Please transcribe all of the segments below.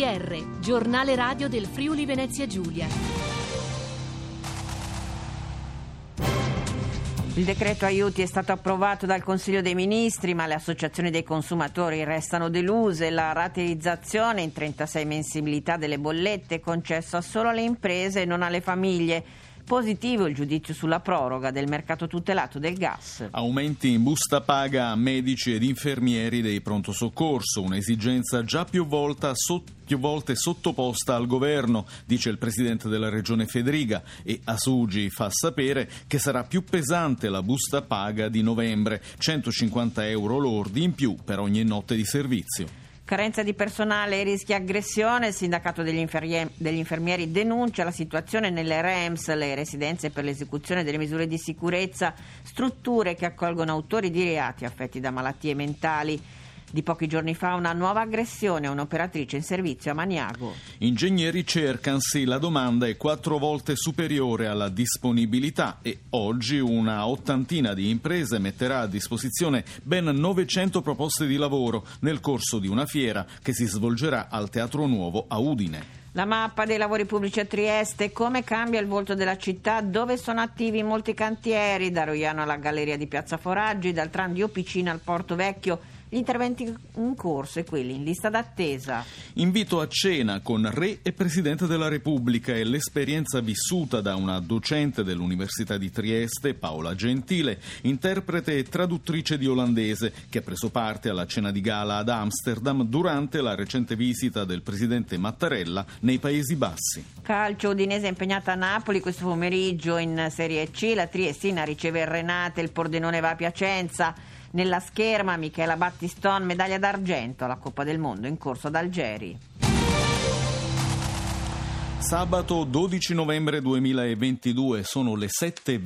GR, giornale radio del Friuli Venezia Giulia. Il decreto aiuti è stato approvato dal Consiglio dei Ministri, ma le associazioni dei consumatori restano deluse. La rateizzazione in 36 mensilità delle bollette è concessa solo alle imprese e non alle famiglie. Positivo il giudizio sulla proroga del mercato tutelato del gas. Aumenti in busta paga a medici ed infermieri dei pronto soccorso, un'esigenza già più volte sottoposta al governo, dice il presidente della regione Fedriga, e Asugi fa sapere che sarà più pesante la busta paga di novembre, 150 euro lordi in più per ogni notte di servizio. Carenza di personale e rischia aggressione. Il sindacato degli infermieri denuncia la situazione nelle REMS, le residenze per l'esecuzione delle misure di sicurezza, strutture che accolgono autori di reati affetti da malattie mentali. Di pochi giorni fa una nuova aggressione a un'operatrice in servizio a Maniago. Ingegneri cercansi, la domanda è 4 volte superiore alla disponibilità e oggi una ottantina di imprese metterà a disposizione ben 900 proposte di lavoro nel corso di una fiera che si svolgerà al Teatro Nuovo a Udine. La mappa dei lavori pubblici a Trieste, come cambia il volto della città, dove sono attivi molti cantieri, da Roiano alla Galleria di Piazza Foraggi, dal tram di Opicina al Porto Vecchio. Gli interventi in corso e quelli in lista d'attesa. Invito a cena con Re e Presidente della Repubblica e l'esperienza vissuta da una docente dell'Università di Trieste, Paola Gentile, interprete e traduttrice di olandese, che ha preso parte alla cena di gala ad Amsterdam durante la recente visita del Presidente Mattarella nei Paesi Bassi. Calcio, Udinese impegnata a Napoli questo pomeriggio in Serie C, la Triestina riceve il Renate, il Pordenone va a Piacenza. Nella scherma Michela Battiston, medaglia d'argento alla Coppa del Mondo in corso ad Algeri. Sabato 12 novembre 2022, sono le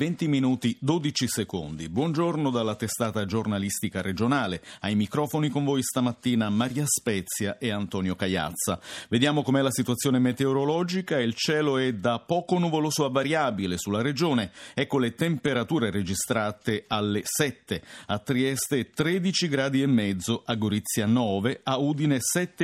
7:20 12 secondi. Buongiorno dalla testata giornalistica regionale. Ai microfoni con voi stamattina Maria Spezia e Antonio Cagliazza. Vediamo com'è la situazione meteorologica. Il cielo è da poco nuvoloso a variabile sulla regione. Ecco le temperature registrate alle 7. A Trieste 13 gradi e mezzo, a Gorizia 9, a Udine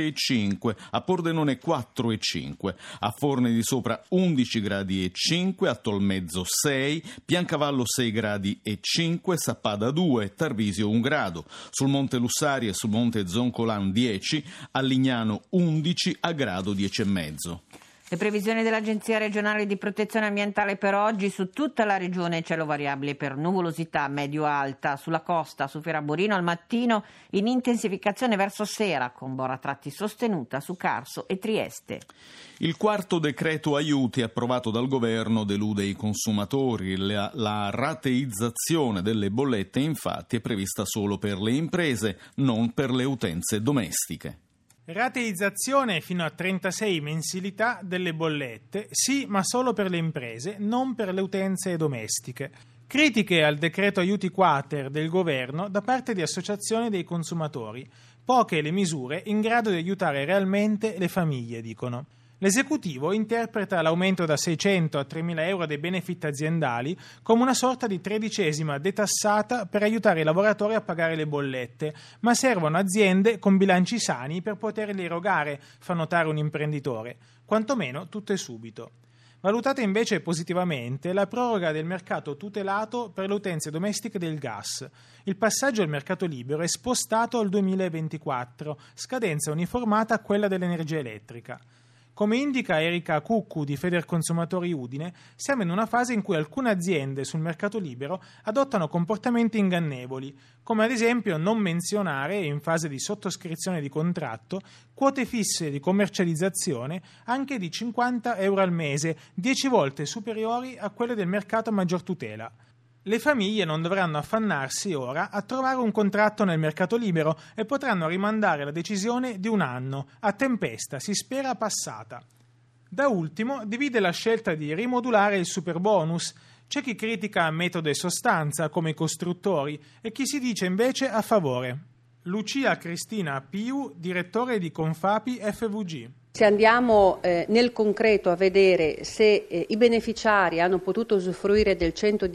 7,5, a Pordenone 4,5, a Forne di Sopra 11 gradi e 5, a Tolmezzo 6, Piancavallo 6 gradi e 5, Sappada 2, Tarvisio 1 grado, sul Monte Lussari e sul Monte Zoncolan 10, a Lignano 11, a Grado 10,5. Le previsioni dell'Agenzia regionale di protezione ambientale per oggi: su tutta la regione cielo variabile per nuvolosità medio-alta, sulla costa su Feraborino al mattino in intensificazione verso sera, con bora a tratti sostenuta su Carso e Trieste. Il quarto decreto aiuti approvato dal governo delude i consumatori. La rateizzazione delle bollette infatti è prevista solo per le imprese, non per le utenze domestiche. Rateizzazione fino a 36 mensilità delle bollette, sì, ma solo per le imprese, non per le utenze domestiche. Critiche al decreto aiuti quater del governo da parte di associazioni dei consumatori. Poche le misure in grado di aiutare realmente le famiglie, dicono. L'esecutivo interpreta l'aumento da 600 a 3.000 euro dei benefit aziendali come una sorta di 13ª detassata per aiutare i lavoratori a pagare le bollette, ma servono aziende con bilanci sani per poterli erogare, fa notare un imprenditore, quantomeno tutto e subito. Valutata invece positivamente la proroga del mercato tutelato per le utenze domestiche del gas. Il passaggio al mercato libero è spostato al 2024, scadenza uniformata a quella dell'energia elettrica. Come indica Erika Cuccu di Federconsumatori Udine, siamo in una fase in cui alcune aziende sul mercato libero adottano comportamenti ingannevoli, come ad esempio non menzionare, in fase di sottoscrizione di contratto, quote fisse di commercializzazione anche di 50 euro al mese, 10 volte superiori a quelle del mercato a maggior tutela. Le famiglie non dovranno affannarsi ora a trovare un contratto nel mercato libero e potranno rimandare la decisione di un anno, a tempesta, si spera passata. Da ultimo, divide la scelta di rimodulare il superbonus. C'è chi critica metodo e sostanza, come i costruttori, e chi si dice invece a favore. Lucia Cristina Piu, direttore di Confapi FVG. Se andiamo nel concreto a vedere se i beneficiari hanno potuto usufruire del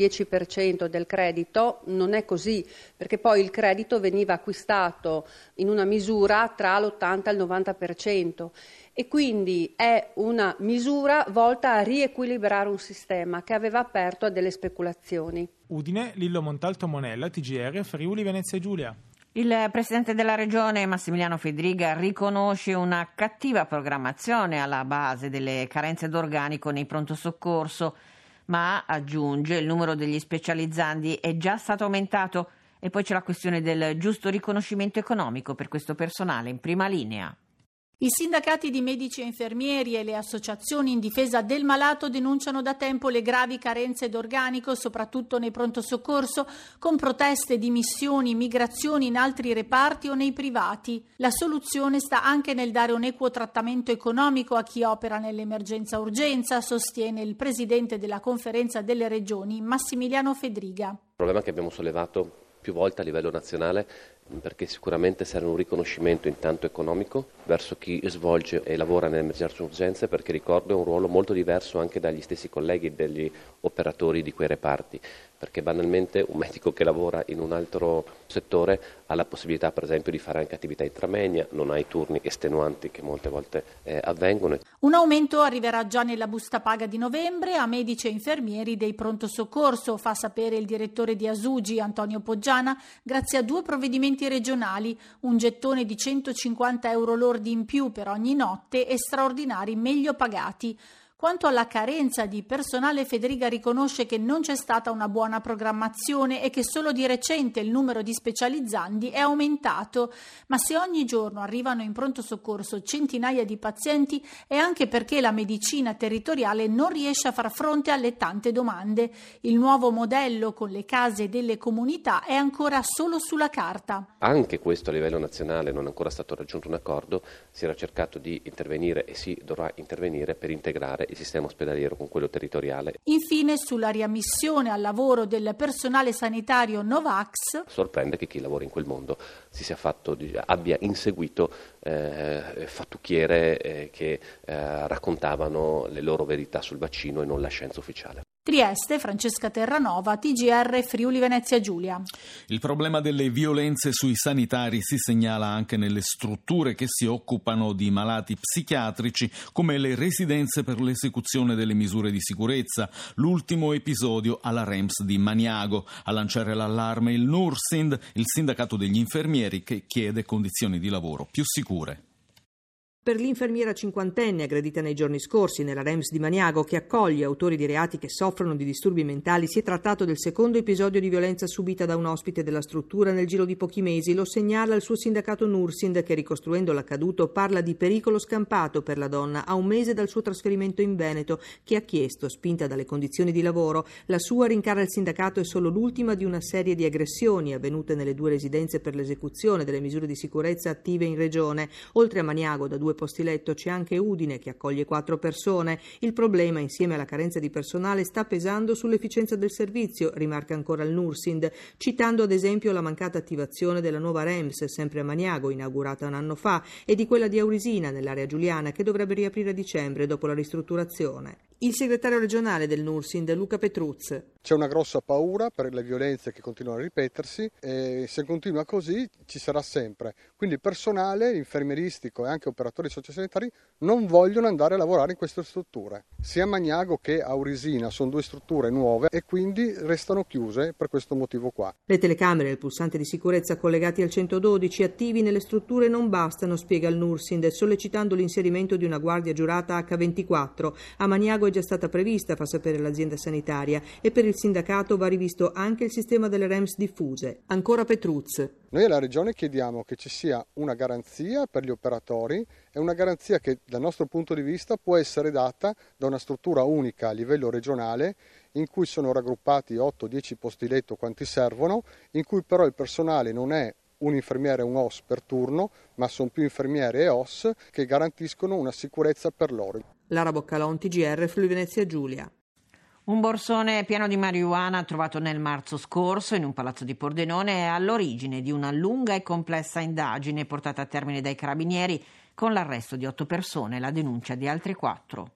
110% del credito, non è così, perché poi il credito veniva acquistato in una misura tra l'80 e il 90%. e quindi è una misura volta a riequilibrare un sistema che aveva aperto a delle speculazioni. Udine, Lillo Montalto Monella, TGR, Friuli Venezia Giulia. Il presidente della regione Massimiliano Fedriga riconosce una cattiva programmazione alla base delle carenze d'organico nei pronto soccorso, ma aggiunge il numero degli specializzandi è già stato aumentato e poi c'è la questione del giusto riconoscimento economico per questo personale in prima linea. I sindacati di medici e infermieri e le associazioni in difesa del malato denunciano da tempo le gravi carenze d'organico, soprattutto nei pronto soccorso, con proteste, dimissioni, migrazioni in altri reparti o nei privati. La soluzione sta anche nel dare un equo trattamento economico a chi opera nell'emergenza urgenza, sostiene il presidente della Conferenza delle Regioni, Massimiliano Fedriga. Il problema che abbiamo sollevato più volte a livello nazionale, perché sicuramente serve un riconoscimento intanto economico verso chi svolge e lavora nell'emergenza urgenze, perché ricordo è un ruolo molto diverso anche dagli stessi colleghi degli operatori di quei reparti, perché banalmente un medico che lavora in un altro settore ha la possibilità per esempio di fare anche attività intramenia, non ha i turni estenuanti che molte volte avvengono. Un aumento arriverà già nella busta paga di novembre a medici e infermieri dei pronto soccorso, fa sapere il direttore di Asugi Antonio Poggiana, grazie a 2 provvedimenti regionali, un gettone di 150 euro lordi in più per ogni notte e straordinari meglio pagati. Quanto alla carenza di personale, Fedriga riconosce che non c'è stata una buona programmazione e che solo di recente il numero di specializzandi è aumentato, ma se ogni giorno arrivano in pronto soccorso centinaia di pazienti è anche perché la medicina territoriale non riesce a far fronte alle tante domande. Il nuovo modello con le case delle comunità è ancora solo sulla carta. Anche questo a livello nazionale non è ancora stato raggiunto un accordo, si era cercato di intervenire e si dovrà intervenire per integrare il sistema ospedaliero con quello territoriale. Infine, sulla riammissione al lavoro del personale sanitario Novax, sorprende che chi lavora in quel mondo abbia inseguito fattucchiere che raccontavano le loro verità sul vaccino e non la scienza ufficiale. Trieste, Francesca Terranova, TGR Friuli Venezia Giulia. Il problema delle violenze sui sanitari si segnala anche nelle strutture che si occupano di malati psichiatrici, come le residenze per l'esecuzione delle misure di sicurezza. L'ultimo episodio alla REMS di Maniago. A lanciare l'allarme il Nursind, il sindacato degli infermieri, che chiede condizioni di lavoro più sicure. Per l'infermiera cinquantenne aggredita nei giorni scorsi nella REMS di Maniago, che accoglie autori di reati che soffrono di disturbi mentali, si è trattato del secondo episodio di violenza subita da un ospite della struttura nel giro di pochi mesi. Lo segnala il suo sindacato Nursind, che ricostruendo l'accaduto parla di pericolo scampato per la donna a un mese dal suo trasferimento in Veneto, che ha chiesto, spinta dalle condizioni di lavoro. La sua, rincara il sindacato, è solo l'ultima di una serie di aggressioni avvenute nelle 2 residenze per l'esecuzione delle misure di sicurezza attive in regione. Oltre a Maniago, da 2 posti letto c'è anche Udine, che accoglie 4 persone. Il problema, insieme alla carenza di personale, sta pesando sull'efficienza del servizio, rimarca ancora il Nursind, citando ad esempio la mancata attivazione della nuova REMS, sempre a Maniago, inaugurata un anno fa, e di quella di Aurisina, nell'area giuliana, che dovrebbe riaprire a dicembre dopo la ristrutturazione. Il segretario regionale del Nursind, Luca Petruz. C'è una grossa paura per le violenze che continuano a ripetersi e se continua così ci sarà sempre. Quindi il personale infermieristico e anche operatori sociosanitari non vogliono andare a lavorare in queste strutture. Sia Maniago che Aurisina sono 2 strutture nuove e quindi restano chiuse per questo motivo qua. Le telecamere e il pulsante di sicurezza collegati al 112 attivi nelle strutture non bastano, spiega il Nursind, sollecitando l'inserimento di una guardia giurata H24. A Maniago è già stata prevista, fa sapere l'azienda sanitaria, e per il sindacato va rivisto anche il sistema delle REMS diffuse. Ancora Petruz. Noi alla Regione chiediamo che ci sia una garanzia per gli operatori e una garanzia che dal nostro punto di vista può essere data da una struttura unica a livello regionale in cui sono raggruppati 8-10 posti letto quanti servono, in cui però il personale non è un infermiere e un OS per turno, ma sono più infermiere e OS che garantiscono una sicurezza per loro. Lara Boccalon, TGR Friuli Venezia Giulia. Un borsone pieno di marijuana trovato nel marzo scorso in un palazzo di Pordenone è all'origine di una lunga e complessa indagine portata a termine dai carabinieri con l'arresto di 8 persone e la denuncia di altre 4.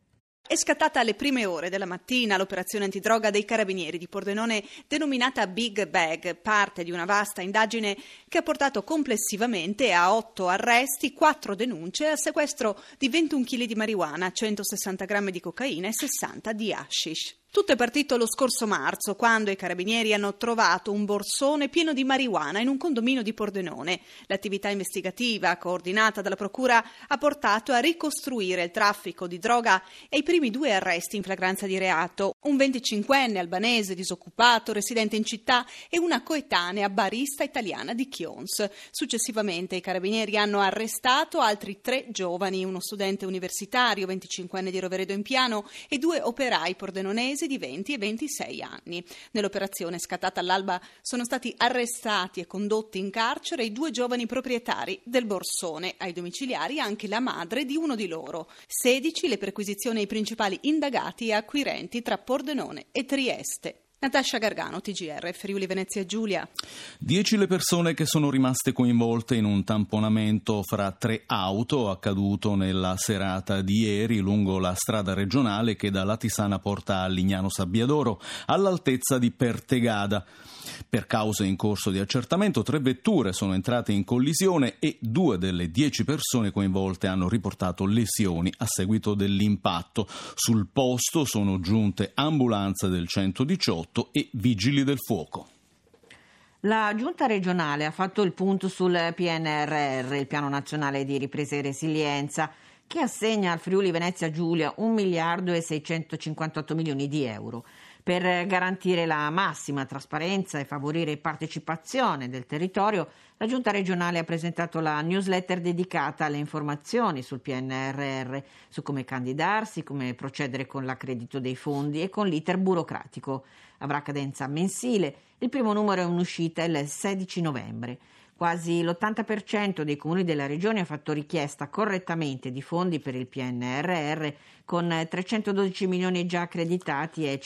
È scattata alle prime ore della mattina l'operazione antidroga dei carabinieri di Pordenone denominata Big Bag, parte di una vasta indagine che ha portato complessivamente a 8 arresti, 4 denunce e al sequestro di 21 kg di marijuana, 160 grammi di cocaina e 60 di hashish. Tutto è partito lo scorso marzo, quando i carabinieri hanno trovato un borsone pieno di marijuana in un condominio di Pordenone. L'attività investigativa, coordinata dalla Procura, ha portato a ricostruire il traffico di droga e i primi 2 arresti in flagranza di reato. Un 25enne albanese disoccupato, residente in città, e una coetanea barista italiana di Chions. Successivamente i carabinieri hanno arrestato altri 3 giovani, uno studente universitario, 25enne di Roveredo in Piano, e 2 operai pordenonesi di 20 e 26 anni. Nell'operazione scattata all'alba sono stati arrestati e condotti in carcere i 2 giovani proprietari del borsone. Ai domiciliari anche la madre di uno di loro. 16 le perquisizioni ai principali indagati e acquirenti tra Pordenone e Trieste. Natascia Gargano, TGR, Friuli Venezia Giulia. 10 le persone che sono rimaste coinvolte in un tamponamento fra 3 auto accaduto nella serata di ieri lungo la strada regionale che da Latisana porta a Lignano Sabbiadoro, all'altezza di Pertegada. Per cause in corso di accertamento, 3 vetture sono entrate in collisione e 2 delle 10 persone coinvolte hanno riportato lesioni a seguito dell'impatto. Sul posto sono giunte ambulanze del 118 e vigili del fuoco. La Giunta regionale ha fatto il punto sul PNRR, il Piano Nazionale di Ripresa e Resilienza, che assegna al Friuli Venezia Giulia 1 miliardo e 658 milioni di euro. Per garantire la massima trasparenza e favorire partecipazione del territorio, la Giunta regionale ha presentato la newsletter dedicata alle informazioni sul PNRR, su come candidarsi, come procedere con l'accredito dei fondi e con l'iter burocratico. Avrà cadenza mensile, il primo numero è in uscita il 16 novembre. Quasi l'80% dei comuni della regione ha fatto richiesta correttamente di fondi per il PNRR, con 312 milioni già accreditati e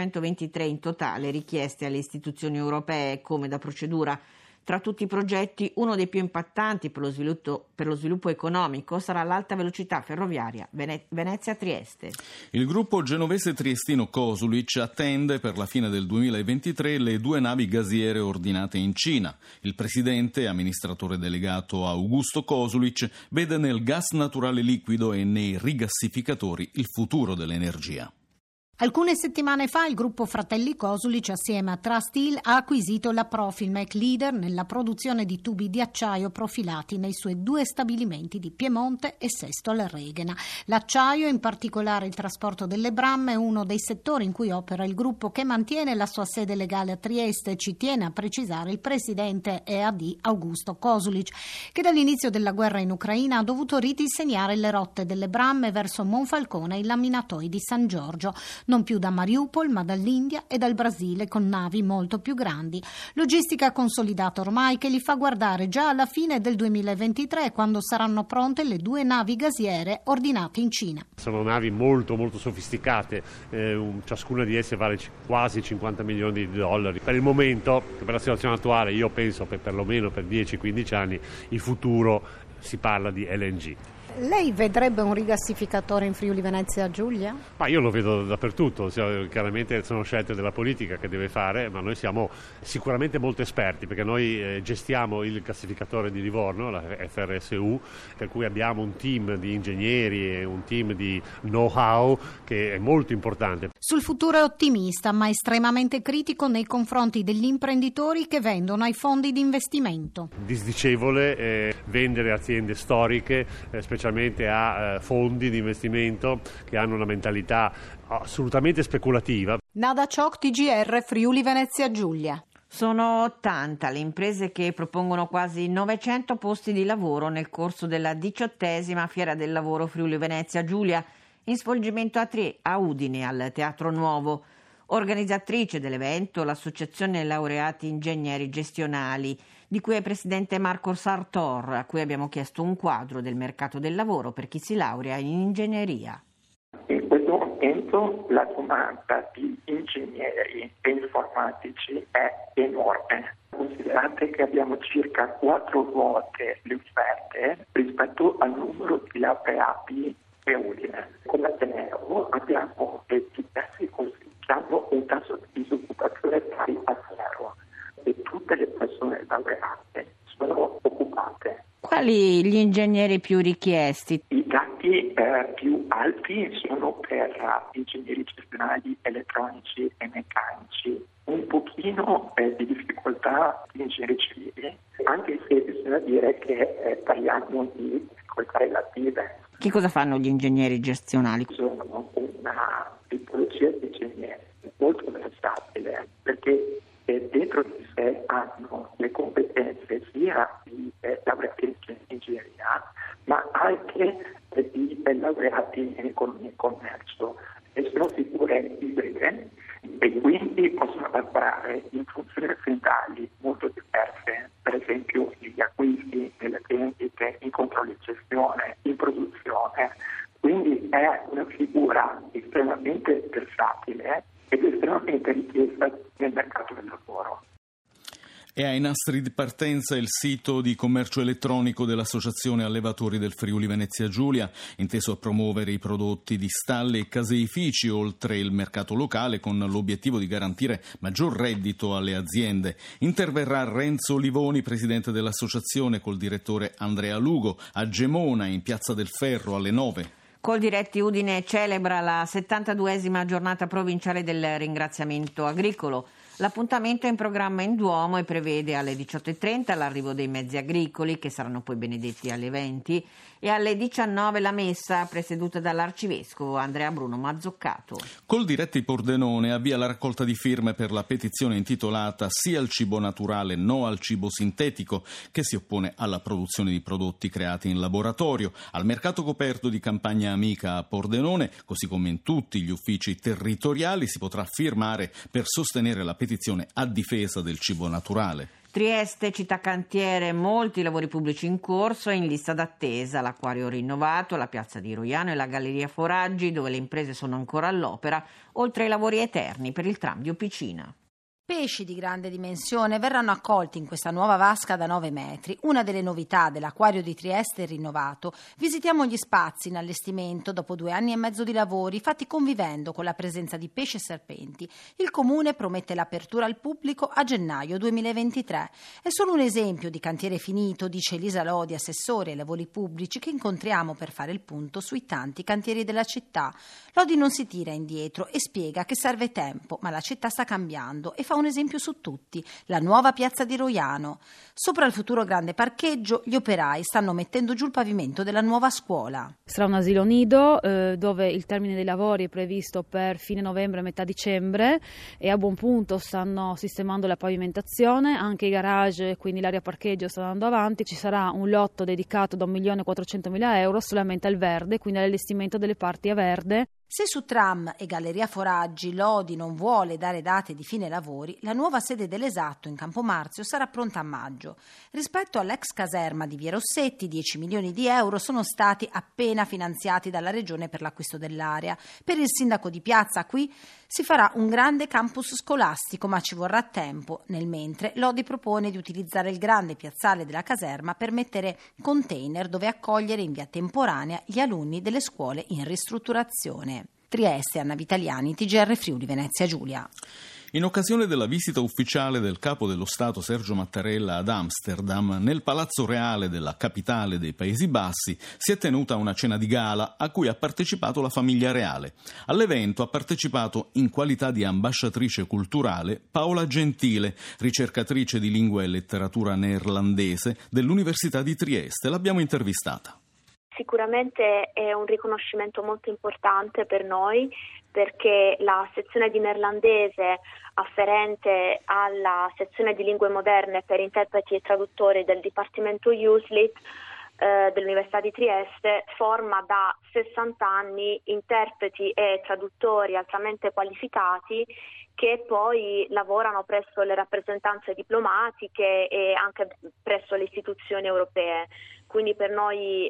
523 in totale richiesti alle istituzioni europee come da procedura. Tra tutti i progetti, uno dei più impattanti per lo sviluppo economico sarà l'alta velocità ferroviaria Venezia-Trieste. Il gruppo genovese triestino Kosulic attende per la fine del 2023 le 2 navi gasiere ordinate in Cina. Il presidente e amministratore delegato Augusto Kosulic vede nel gas naturale liquido e nei rigassificatori il futuro dell'energia. Alcune settimane fa il gruppo Fratelli Kosulic assieme a Trusteel ha acquisito la Profilmec, leader nella produzione di tubi di acciaio profilati nei suoi 2 stabilimenti di Piemonte e Sesto al Reghena. L'acciaio, in particolare il trasporto delle bramme, è uno dei settori in cui opera il gruppo, che mantiene la sua sede legale a Trieste, ci tiene a precisare il presidente EAD Augusto Kosulic, che dall'inizio della guerra in Ucraina ha dovuto ridisegnare le rotte delle bramme verso Monfalcone e i laminatoi di San Giorgio. Non più da Mariupol, ma dall'India e dal Brasile, con navi molto più grandi. Logistica consolidata ormai, che li fa guardare già alla fine del 2023, quando saranno pronte le 2 navi gasiere ordinate in Cina. Sono navi molto molto sofisticate, ciascuna di esse vale quasi 50 milioni di dollari. Per il momento, per la situazione attuale, io penso perlomeno per 10-15 anni, il futuro si parla di LNG. Lei vedrebbe un rigassificatore in Friuli Venezia Giulia? Ma io lo vedo dappertutto, chiaramente sono scelte della politica che deve fare, ma noi siamo sicuramente molto esperti, perché noi gestiamo il gassificatore di Livorno, la FRSU, per cui abbiamo un team di ingegneri e un team di know-how che è molto importante. Sul futuro è ottimista, ma estremamente critico nei confronti degli imprenditori che vendono ai fondi di investimento. Disdicevole vendere aziende storiche, specialmente a fondi di investimento che hanno una mentalità assolutamente speculativa. Nada Ciocc, TGR, Friuli Venezia Giulia. Sono 80 le imprese che propongono quasi 900 posti di lavoro nel corso della 18ª Fiera del Lavoro Friuli Venezia Giulia, in svolgimento a Udine, al Teatro Nuovo. Organizzatrice dell'evento l'Associazione Laureati Ingegneri Gestionali, di cui è presidente Marco Sartor, a cui abbiamo chiesto un quadro del mercato del lavoro per chi si laurea in ingegneria. In questo momento la domanda di ingegneri e informatici è enorme. Considerate che abbiamo circa 4 volte le offerte rispetto al numero di laureati e Udine. Come Ateneo abbiamo diversi corsi che hanno un tasso di disoccupazione pari a 0 e tutte le persone laureate sono occupate. Quali gli ingegneri più richiesti? I dati più alti sono per ingegneri gestionali, elettronici e meccanici. Un pochino di difficoltà di ingegneri civili, anche se bisogna dire che parliamo di difficoltà relative. Che cosa fanno gli ingegneri gestionali? Sono una tipologia di ingegneri molto versatile, perché dentro di sé hanno le competenze sia di laureati in ingegneria, ma anche di laureati in economia e commercio, e sono figure ibride e quindi possono lavorare in funzioni aziendali molto diverse, per esempio negli acquisti, nelle vendite, in controllo e gestione, in produzione. Quindi è una figura estremamente versatile ed estremamente richiesta nel mercato del lavoro. È ai nastri di partenza il sito di commercio elettronico dell'Associazione Allevatori del Friuli Venezia Giulia, inteso a promuovere i prodotti di stalle e caseifici oltre il mercato locale con l'obiettivo di garantire maggior reddito alle aziende. Interverrà Renzo Livoni, presidente dell'associazione, col direttore Andrea Lugo, a Gemona in Piazza del Ferro alle 9. Coldiretti Udine celebra la 72esima giornata provinciale del ringraziamento agricolo. L'appuntamento è in programma in Duomo e prevede alle 18.30 l'arrivo dei mezzi agricoli, che saranno poi benedetti alle 20, e alle 19 la messa presieduta dall'arcivescovo Andrea Bruno Mazzoccato. Coldiretti Pordenone avvia la raccolta di firme per la petizione intitolata "Sì al cibo naturale, no al cibo sintetico", che si oppone alla produzione di prodotti creati in laboratorio. Al mercato coperto di Campagna Amica a Pordenone, così come in tutti gli uffici territoriali, si potrà firmare per sostenere la petizione a difesa del cibo naturale. Trieste, città cantiere, molti lavori pubblici in corso e in lista d'attesa, l'acquario rinnovato, la piazza di Roiano e la galleria Foraggi, dove le imprese sono ancora all'opera, oltre ai lavori eterni per il tram di Opicina. Pesci di grande dimensione verranno accolti in questa nuova vasca da 9 metri. Una delle novità dell'acquario di Trieste rinnovato. Visitiamo gli spazi in allestimento dopo 2 anni e mezzo di lavori fatti convivendo con la presenza di pesci e serpenti. Il Comune promette l'apertura al pubblico a gennaio 2023. È solo un esempio di cantiere finito, dice Elisa Lodi, assessore ai lavori pubblici, che incontriamo per fare il punto sui tanti cantieri della città. Lodi non si tira indietro e spiega che serve tempo, ma la città sta cambiando e fa un esempio su tutti, la nuova piazza di Roiano. Sopra il futuro grande parcheggio gli operai stanno mettendo giù il pavimento della nuova scuola. Sarà un asilo nido dove il termine dei lavori è previsto per fine novembre, metà dicembre, e a buon punto stanno sistemando la pavimentazione, anche i garage, quindi l'area parcheggio sta andando avanti. Ci sarà un lotto dedicato da 1.400.000 euro solamente al verde, quindi all'allestimento delle parti a verde. Se su tram e galleria Foraggi Lodi non vuole dare date di fine lavori, la nuova sede dell'Esatto in Campomarzio sarà pronta a maggio. Rispetto all'ex caserma di Via Rossetti, 10 milioni di euro sono stati appena finanziati dalla Regione per l'acquisto dell'area. Per il sindaco di Piazza qui si farà un grande campus scolastico, ma ci vorrà tempo. Nel mentre Lodi propone di utilizzare il grande piazzale della caserma per mettere container dove accogliere in via temporanea gli alunni delle scuole in ristrutturazione. Trieste, Anna Vitaliani, TGR Friuli Venezia Giulia. In occasione della visita ufficiale del capo dello Stato Sergio Mattarella ad Amsterdam, nel Palazzo Reale della capitale dei Paesi Bassi si è tenuta una cena di gala a cui ha partecipato la famiglia reale. All'evento ha partecipato in qualità di ambasciatrice culturale Paola Gentile, ricercatrice di lingua e letteratura neerlandese dell'Università di Trieste. L'abbiamo intervistata. Sicuramente è un riconoscimento molto importante per noi, perché la sezione di neerlandese afferente alla sezione di lingue moderne per interpreti e traduttori del Dipartimento USLIT dell'Università di Trieste forma da 60 anni interpreti e traduttori altamente qualificati che poi lavorano presso le rappresentanze diplomatiche e anche presso le istituzioni europee. Quindi per noi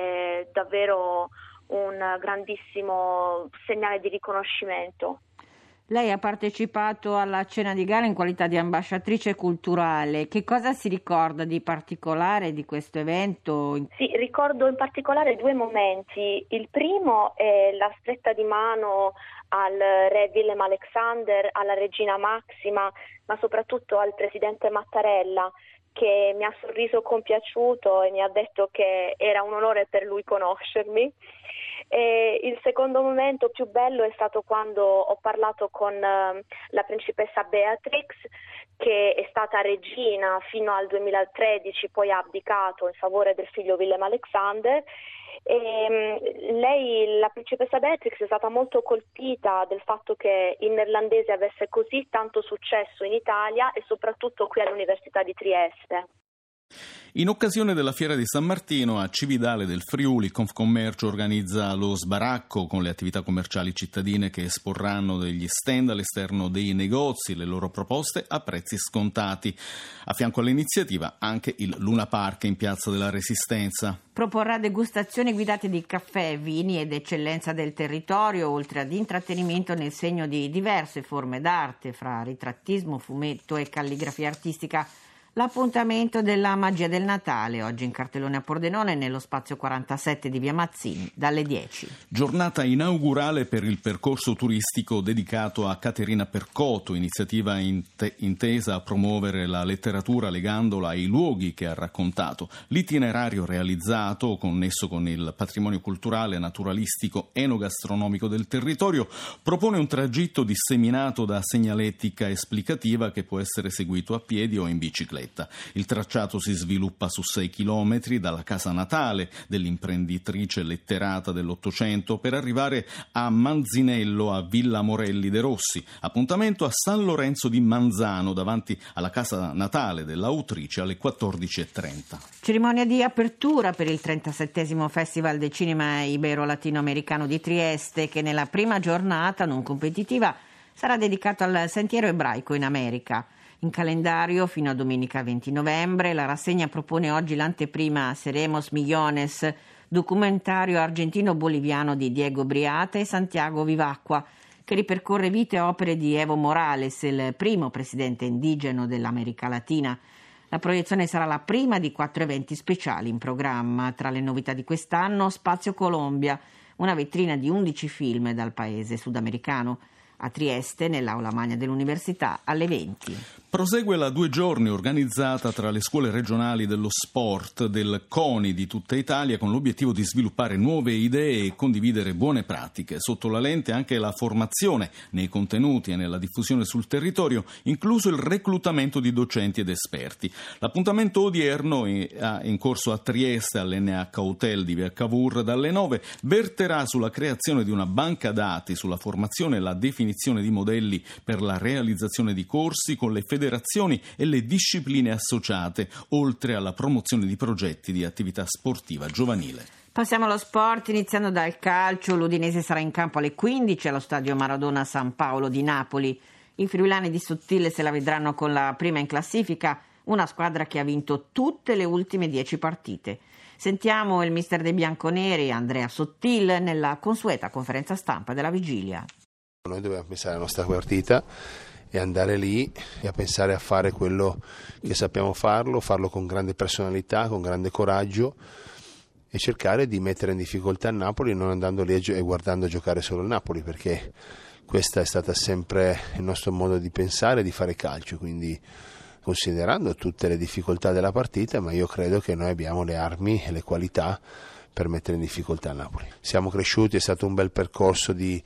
è davvero un grandissimo segnale di riconoscimento. Lei ha partecipato alla cena di gala in qualità di ambasciatrice culturale. Che cosa si ricorda di particolare di questo evento? Sì, ricordo in particolare 2 momenti. Il primo è la stretta di mano al re Willem Alexander, alla regina Maxima, ma soprattutto al presidente Mattarella, che mi ha sorriso compiaciuto e mi ha detto che era un onore per lui conoscermi. E il secondo momento più bello è stato quando ho parlato con la principessa Beatrix, che è stata regina fino al 2013, poi ha abdicato in favore del figlio Willem Alexander. E lei, la principessa Beatrix, è stata molto colpita del fatto che il neerlandese avesse così tanto successo in Italia e soprattutto qui all'Università di Trieste. In occasione della Fiera di San Martino, a Cividale del Friuli, Confcommercio organizza lo sbaracco con le attività commerciali cittadine che esporranno degli stand all'esterno dei negozi, le loro proposte a prezzi scontati. A fianco all'iniziativa anche il Luna Park in Piazza della Resistenza. Proporrà degustazioni guidate di caffè, vini ed eccellenza del territorio, oltre ad intrattenimento nel segno di diverse forme d'arte, fra ritrattismo, fumetto e calligrafia artistica. L'appuntamento della magia del Natale, oggi in cartellone a Pordenone, nello spazio 47 di Via Mazzini, dalle 10. Giornata inaugurale per il percorso turistico dedicato a Caterina Percoto, iniziativa intesa a promuovere la letteratura legandola ai luoghi che ha raccontato. L'itinerario realizzato, connesso con il patrimonio culturale, naturalistico, enogastronomico del territorio, propone un tragitto disseminato da segnaletica esplicativa che può essere seguito a piedi o in bicicletta. Il tracciato si sviluppa su 6 chilometri dalla casa natale dell'imprenditrice letterata dell'Ottocento per arrivare a Manzinello, a Villa Morelli de Rossi. Appuntamento a San Lorenzo di Manzano, davanti alla casa natale dell'autrice, alle 14:30. Cerimonia di apertura per il 37° Festival del Cinema Ibero-Latinoamericano di Trieste, che nella prima giornata non competitiva sarà dedicato al sentiero ebraico in America. In calendario fino a domenica 20 novembre, la rassegna propone oggi l'anteprima Seremos Millones, documentario argentino-boliviano di Diego Briate e Santiago Vivacqua, che ripercorre vite e opere di Evo Morales, il primo presidente indigeno dell'America Latina. La proiezione sarà la prima di 4 eventi speciali in programma. Tra le novità di quest'anno, Spazio Colombia, una vetrina di 11 film dal paese sudamericano. A Trieste, nell'aula magna dell'università, alle 20. Prosegue la 2 giorni organizzata tra le scuole regionali dello sport del CONI di tutta Italia con l'obiettivo di sviluppare nuove idee e condividere buone pratiche. Sotto la lente anche la formazione nei contenuti e nella diffusione sul territorio, incluso il reclutamento di docenti ed esperti. L'appuntamento odierno in corso a Trieste all'NH Hotel di Via Cavour dalle 9 verterà sulla creazione di una banca dati sulla formazione e la definizione di modelli per la realizzazione di corsi con le federazioni e le discipline associate, oltre alla promozione di progetti di attività sportiva giovanile. Passiamo allo sport, iniziando dal calcio. L'Udinese sarà in campo alle 15 allo stadio Maradona San Paolo di Napoli. I friulani di Sottile se la vedranno con la prima in classifica, una squadra che ha vinto tutte le ultime 10 partite. Sentiamo il mister dei bianconeri, Andrea Sottil, nella consueta conferenza stampa della vigilia. Noi dobbiamo pensare alla nostra partita e andare lì e a pensare a fare quello che sappiamo farlo con grande personalità, con grande coraggio e cercare di mettere in difficoltà il Napoli, non andando lì e guardando giocare solo il Napoli, perché questa è stata sempre il nostro modo di pensare e di fare calcio, quindi considerando tutte le difficoltà della partita, ma io credo che noi abbiamo le armi e le qualità per mettere in difficoltà il Napoli. Siamo cresciuti, è stato un bel percorso di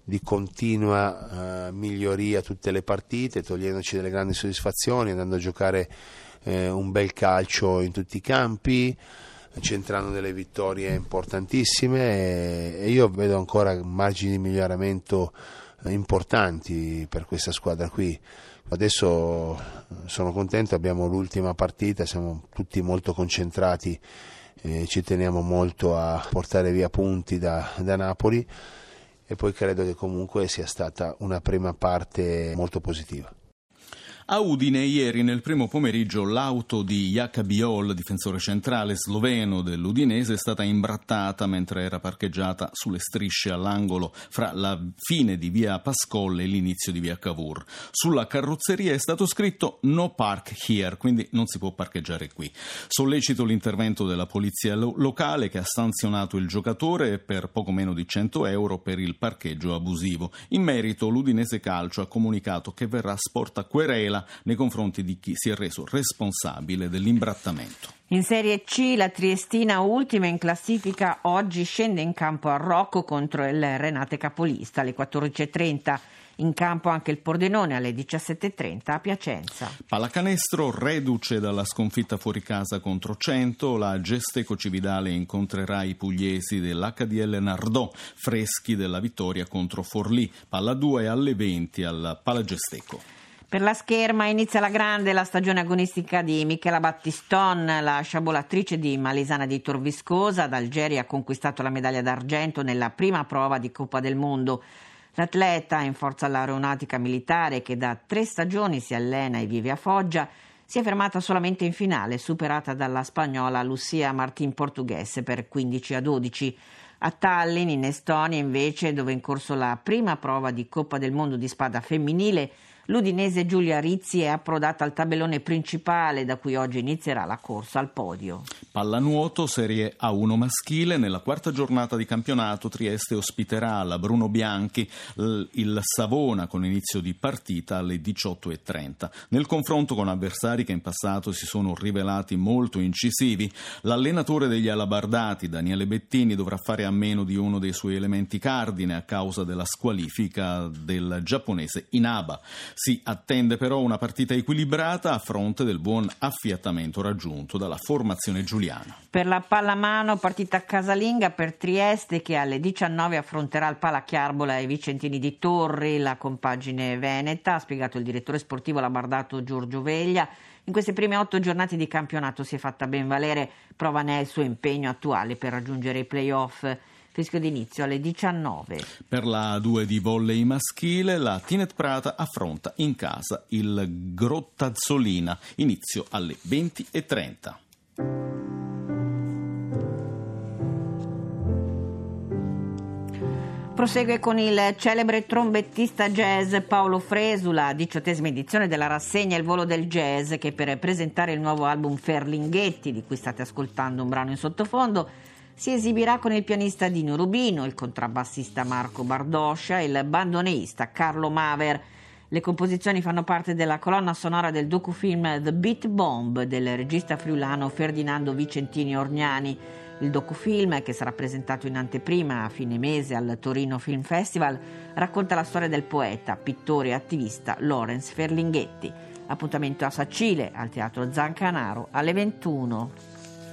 continua miglioria tutte le partite, togliendoci delle grandi soddisfazioni, andando a giocare un bel calcio in tutti i campi, centrando delle vittorie importantissime e io vedo ancora margini di miglioramento importanti per questa squadra qui. Adesso sono contento, abbiamo l'ultima partita, siamo tutti molto concentrati, ci teniamo molto a portare via punti da Napoli e poi credo che comunque sia stata una prima parte molto positiva. A Udine ieri nel primo pomeriggio l'auto di Jaka Biol, difensore centrale sloveno dell'Udinese, è stata imbrattata mentre era parcheggiata sulle strisce all'angolo fra la fine di via Pascolle e l'inizio di via Cavour. Sulla carrozzeria è stato scritto "No park here", quindi non si può parcheggiare qui. Sollecito l'intervento della polizia locale che ha sanzionato il giocatore per poco meno di 100 euro per il parcheggio abusivo. In merito l'Udinese Calcio ha comunicato che verrà sporta querela nei confronti di chi si è reso responsabile dell'imbrattamento. In Serie C la Triestina, ultima in classifica, oggi scende in campo a Rocco contro il Renate Capolista alle 14.30. In campo anche il Pordenone alle 17.30 a Piacenza. Pallacanestro, reduce dalla sconfitta fuori casa contro Cento, la Gesteco Cividale incontrerà i pugliesi dell'HDL Nardò, freschi della vittoria contro Forlì. Palla 2 alle 20 al Palagesteco. Per la scherma inizia la grande, la stagione agonistica di Michela Battiston, la sciabolatrice di Malisana di Tor Viscosa. D'Algeri ha conquistato la medaglia d'argento nella prima prova di Coppa del Mondo. L'atleta in forza all'aeronautica militare, che da 3 stagioni si allena e vive a Foggia, si è fermata solamente in finale, superata dalla spagnola Lucia Martín Portuguese per 15-12. A Tallinn, in Estonia, invece, dove è in corso la prima prova di Coppa del Mondo di spada femminile, l'udinese Giulia Rizzi è approdata al tabellone principale, da cui oggi inizierà la corsa al podio. Pallanuoto, Serie A1 maschile. Nella quarta giornata di campionato Trieste ospiterà alla Bruno Bianchi il Savona con inizio di partita alle 18.30. Nel confronto con avversari che in passato si sono rivelati molto incisivi, l'allenatore degli alabardati, Daniele Bettini, dovrà fare a meno di uno dei suoi elementi cardine a causa della squalifica del giapponese Inaba. Si attende però una partita equilibrata a fronte del buon affiatamento raggiunto dalla formazione giuliana. Per la pallamano, partita casalinga per Trieste, che alle 19 affronterà il Palachiarbola e i Vicentini di Torri, la compagine veneta, ha spiegato il direttore sportivo labardato Giorgio Veglia. In queste prime 8 giornate di campionato si è fatta ben valere, prova ne è il suo impegno attuale per raggiungere i play-off. Fischio d'inizio alle 19. Per la 2 di volley maschile, la Tinet Prata affronta in casa il Grottazzolina, inizio alle 20.30. Prosegue con il celebre trombettista jazz Paolo Fresula, 18ª edizione della rassegna Il Volo del Jazz, che per presentare il nuovo album Ferlinghetti, di cui state ascoltando un brano in sottofondo, si esibirà con il pianista Dino Rubino, il contrabbassista Marco Bardoscia e il bandoneista Carlo Maver. Le composizioni fanno parte della colonna sonora del docufilm The Beat Bomb del regista friulano Ferdinando Vicentini Orgnani. Il docufilm, che sarà presentato in anteprima a fine mese al Torino Film Festival, racconta la storia del poeta, pittore e attivista Lorenz Ferlinghetti. Appuntamento a Sacile, al Teatro Zancanaro, alle 21.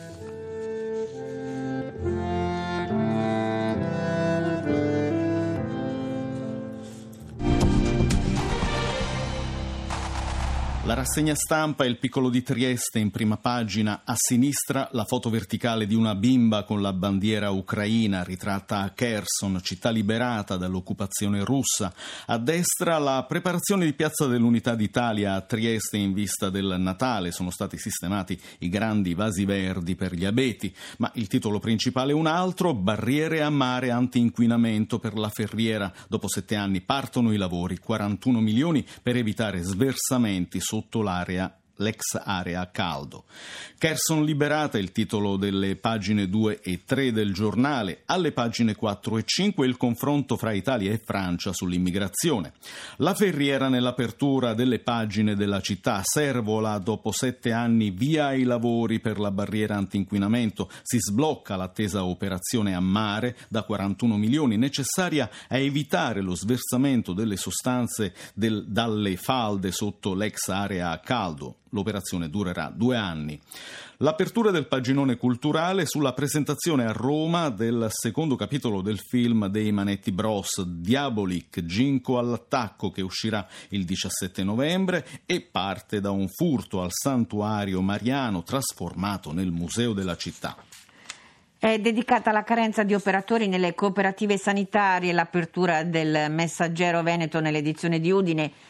La rassegna stampa, il piccolo di Trieste in prima pagina, a sinistra la foto verticale di una bimba con la bandiera ucraina ritratta a Kherson, città liberata dall'occupazione russa. A destra la preparazione di Piazza dell'Unità d'Italia a Trieste in vista del Natale. Sono stati sistemati i grandi vasi verdi per gli abeti, ma il titolo principale è un altro: barriere a mare anti-inquinamento per la Ferriera. Dopo 7 anni partono i lavori, 41 milioni per evitare sversamenti sotto l'ex area caldo. Kherson liberata, il titolo delle pagine 2 e 3 del giornale. Alle pagine 4 e 5 il confronto fra Italia e Francia sull'immigrazione. La Ferriera nell'apertura delle pagine della città. Servola, dopo 7 anni, via ai lavori per la barriera antinquinamento. Si sblocca l'attesa operazione a mare da 41 milioni, necessaria a evitare lo sversamento delle sostanze dalle falde sotto l'ex area caldo. L'operazione durerà 2 anni. L'apertura del paginone culturale sulla presentazione a Roma del secondo capitolo del film dei Manetti Bros, Diabolik, Ginko all'attacco, che uscirà il 17 novembre e parte da un furto al santuario mariano trasformato nel museo della città. È dedicata alla carenza di operatori nelle cooperative sanitarie l'apertura del Messaggero Veneto nell'edizione di Udine.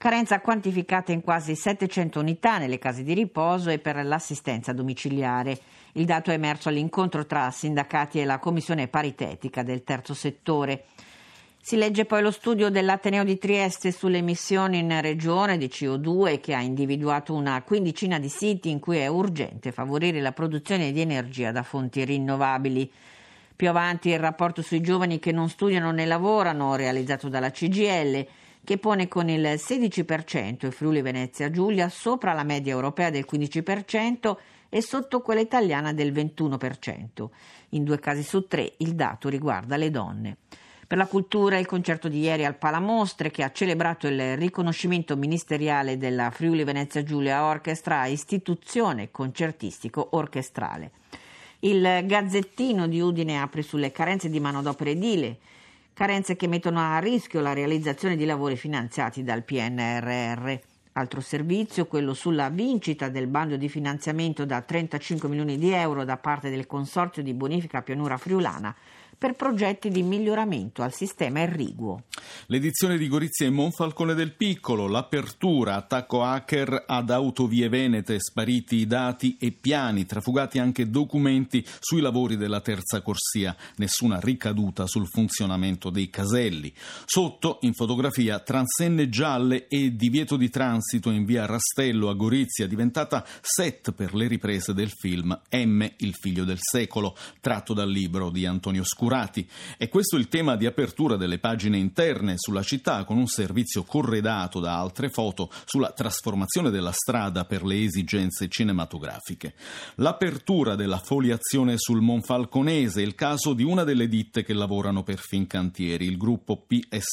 carenza quantificata in quasi 700 unità nelle case di riposo e per l'assistenza domiciliare. Il dato è emerso all'incontro tra sindacati e la commissione paritetica del terzo settore. Si legge poi lo studio dell'Ateneo di Trieste sulle emissioni in regione di CO2, che ha individuato una quindicina di siti in cui è urgente favorire la produzione di energia da fonti rinnovabili. Più avanti il rapporto sui giovani che non studiano né lavorano, realizzato dalla CGIL, che pone con il 16% il Friuli Venezia Giulia sopra la media europea del 15% e sotto quella italiana del 21%. In 2 casi su 3 il dato riguarda le donne. Per la cultura, il concerto di ieri al Palamostre, che ha celebrato il riconoscimento ministeriale della Friuli Venezia Giulia Orchestra a istituzione concertistico orchestrale. Il Gazzettino di Udine apre sulle carenze di manodopera edile, carenze che mettono a rischio la realizzazione di lavori finanziati dal PNRR. Altro servizio, quello sulla vincita del bando di finanziamento da 35 milioni di euro da parte del Consorzio di Bonifica Pianura Friulana per progetti di miglioramento al sistema irriguo. L'edizione di Gorizia e Monfalcone del Piccolo, l'apertura, attacco hacker ad Autovie Venete, spariti i dati e piani, trafugati anche documenti sui lavori della terza corsia, nessuna ricaduta sul funzionamento dei caselli. Sotto, in fotografia, transenne gialle e divieto di transito in via Rastello a Gorizia, diventata set per le riprese del film M, il figlio del secolo, tratto dal libro di Antonio Scurati. E questo è il tema di apertura delle pagine interne sulla città, con un servizio corredato da altre foto sulla trasformazione della strada per le esigenze cinematografiche. L'apertura della foliazione sul Monfalconese, il caso di una delle ditte che lavorano per Fincantieri, il gruppo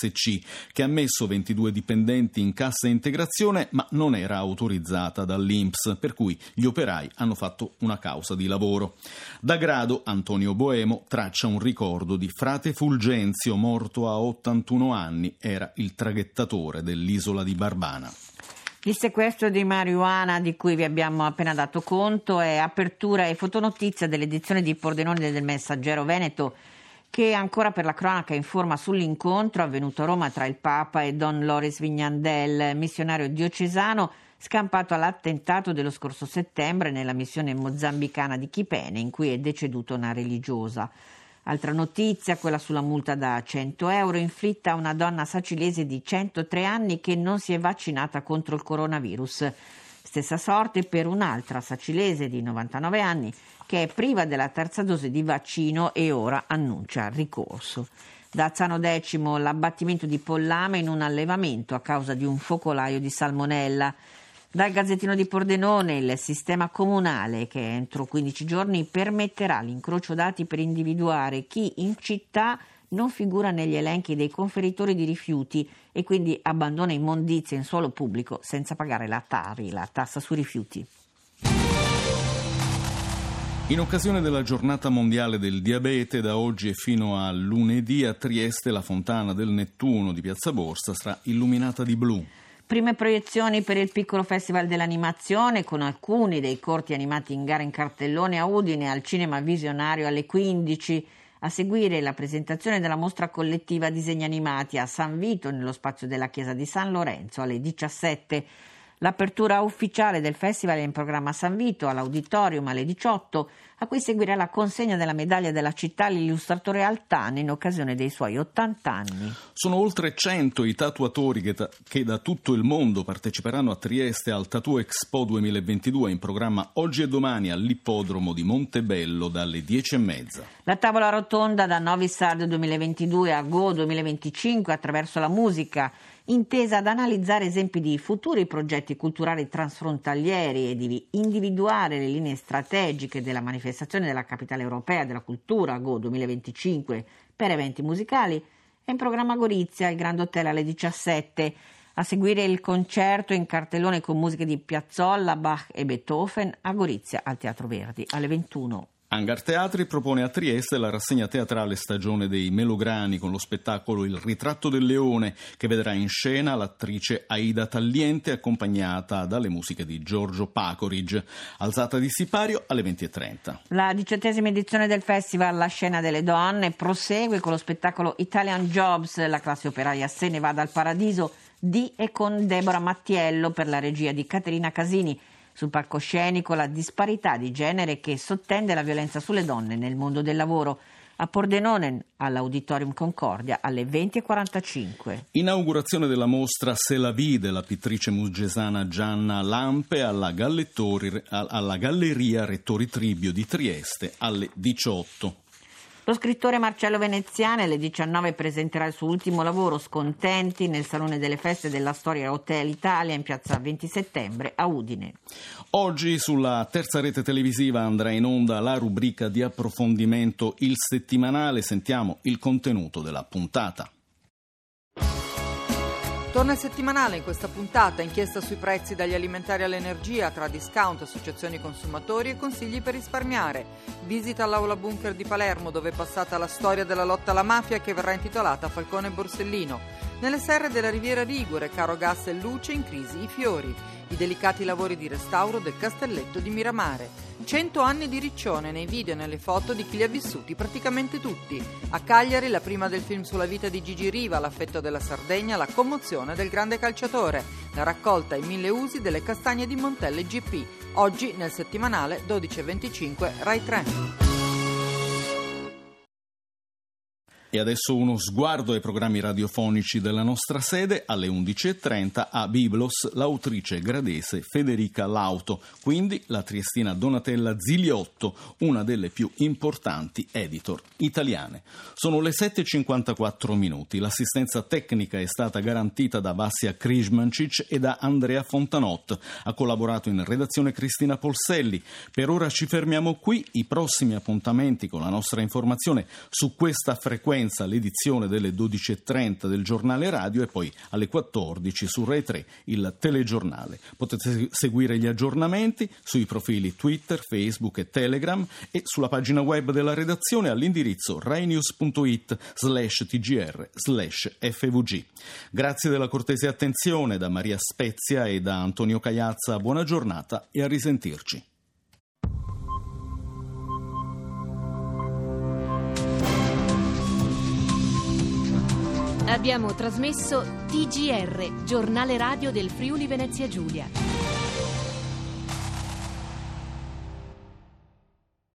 PSC, che ha messo 22 dipendenti in cassa integrazione ma non era autorizzata dall'INPS, per cui gli operai hanno fatto una causa di lavoro. Da Grado, Antonio Boemo traccia un ricordo di frate Fulgenzio, morto a 81 anni, era il traghettatore dell'isola di Barbana. Il sequestro di marijuana di cui vi abbiamo appena dato conto è apertura e fotonotizia dell'edizione di Pordenone del Messaggero Veneto, che ancora per la cronaca informa sull'incontro avvenuto a Roma tra il Papa e Don Loris Vignandel, missionario diocesano scampato all'attentato dello scorso settembre nella missione mozambicana di Chipene, in cui è deceduta una religiosa. Altra notizia, quella sulla multa da 100 euro inflitta a una donna sacilese di 103 anni che non si è vaccinata contro il coronavirus. Stessa sorte per un'altra sacilese di 99 anni che è priva della terza dose di vaccino e ora annuncia ricorso. Da Azzano X l'abbattimento di pollame in un allevamento a causa di un focolaio di salmonella. Dal Gazzettino di Pordenone, il sistema comunale che entro 15 giorni permetterà l'incrocio dati per individuare chi in città non figura negli elenchi dei conferitori di rifiuti e quindi abbandona immondizie in suolo pubblico senza pagare la TARI, la tassa sui rifiuti. In occasione della giornata mondiale del diabete, da oggi e fino a lunedì a Trieste la fontana del Nettuno di Piazza Borsa sarà illuminata di blu. Prime proiezioni per il piccolo festival dell'animazione, con alcuni dei corti animati in gara in cartellone a Udine al Cinema Visionario alle 15. A seguire la presentazione della mostra collettiva disegni animati a San Vito nello spazio della chiesa di San Lorenzo alle 17. L'apertura ufficiale del festival è in programma a San Vito, all'Auditorium alle 18, a cui seguirà la consegna della medaglia della città all'illustratore Altana in occasione dei suoi 80 anni. Sono oltre 100 i tatuatori che da tutto il mondo parteciperanno a Trieste al Tattoo Expo 2022 in programma oggi e domani all'Ippodromo di Montebello dalle 10:30. La tavola rotonda da Novi Sad 2022 a Go 2025 attraverso la musica, intesa ad analizzare esempi di futuri progetti culturali transfrontalieri e di individuare le linee strategiche della manifestazione della capitale europea della cultura Go 2025 per eventi musicali, è in programma a Gorizia, il Grand Hotel alle 17. A seguire il concerto in cartellone con musiche di Piazzolla, Bach e Beethoven a Gorizia al Teatro Verdi alle 21. Hangar Teatri propone a Trieste la rassegna teatrale Stagione dei Melograni con lo spettacolo Il ritratto del leone, che vedrà in scena l'attrice Aida Tagliente accompagnata dalle musiche di Giorgio Pacorig. Alzata di sipario alle 20:30. La 18ª edizione del festival La Scena delle Donne prosegue con lo spettacolo Italian Jobs, la classe operaia se ne va dal paradiso di e con Deborah Mattiello per la regia di Caterina Casini. Sul palcoscenico la disparità di genere che sottende la violenza sulle donne nel mondo del lavoro. A Pordenone, all'Auditorium Concordia, alle 20:45. Inaugurazione della mostra C'est la vie della pittrice muggesana Gianna Lampe alla Galleria Rettori Tribio di Trieste alle 18. Lo scrittore Marcello Veneziani alle 19 presenterà il suo ultimo lavoro, Scontenti, nel Salone delle Feste della Storia Hotel Italia in piazza 20 settembre a Udine. Oggi sulla terza rete televisiva andrà in onda la rubrica di approfondimento Il Settimanale. Sentiamo il contenuto della puntata. Torna il settimanale in questa puntata, inchiesta sui prezzi dagli alimentari all'energia tra discount, associazioni consumatori e consigli per risparmiare. Visita all'Aula Bunker di Palermo, dove è passata la storia della lotta alla mafia, che verrà intitolata Falcone e Borsellino. Nelle serre della Riviera Ligure, caro gas e luce, in crisi i fiori. I delicati lavori di restauro del castelletto di Miramare. 100 anni di Riccione nei video e nelle foto di chi li ha vissuti praticamente tutti. A Cagliari la prima del film sulla vita di Gigi Riva, l'affetto della Sardegna, la commozione del grande calciatore. La raccolta in 1000 usi delle castagne di Montelle GP. Oggi nel settimanale 12:25 Rai 3. E adesso uno sguardo ai programmi radiofonici della nostra sede. Alle 11:30 a Biblos l'autrice gradese Federica Lauto, quindi la triestina Donatella Ziliotto, una delle più importanti editor italiane. Sono le 7:54 minuti. L'assistenza tecnica è stata garantita da Vassia Krismancic e da Andrea Fontanot. Ha collaborato in redazione Cristina Polselli. Per ora ci fermiamo qui. I prossimi appuntamenti con la nostra informazione su questa frequenza, l'edizione delle 12:30 del giornale radio, e poi alle 14 su Rai 3 il telegiornale. Potete seguire gli aggiornamenti sui profili Twitter, Facebook e Telegram e sulla pagina web della redazione all'indirizzo rainews.it/tgr/fvg. Grazie della cortese attenzione da Maria Spezia e da Antonio Cagliazza. Buona giornata e a risentirci. Abbiamo trasmesso TGR, giornale radio del Friuli Venezia Giulia.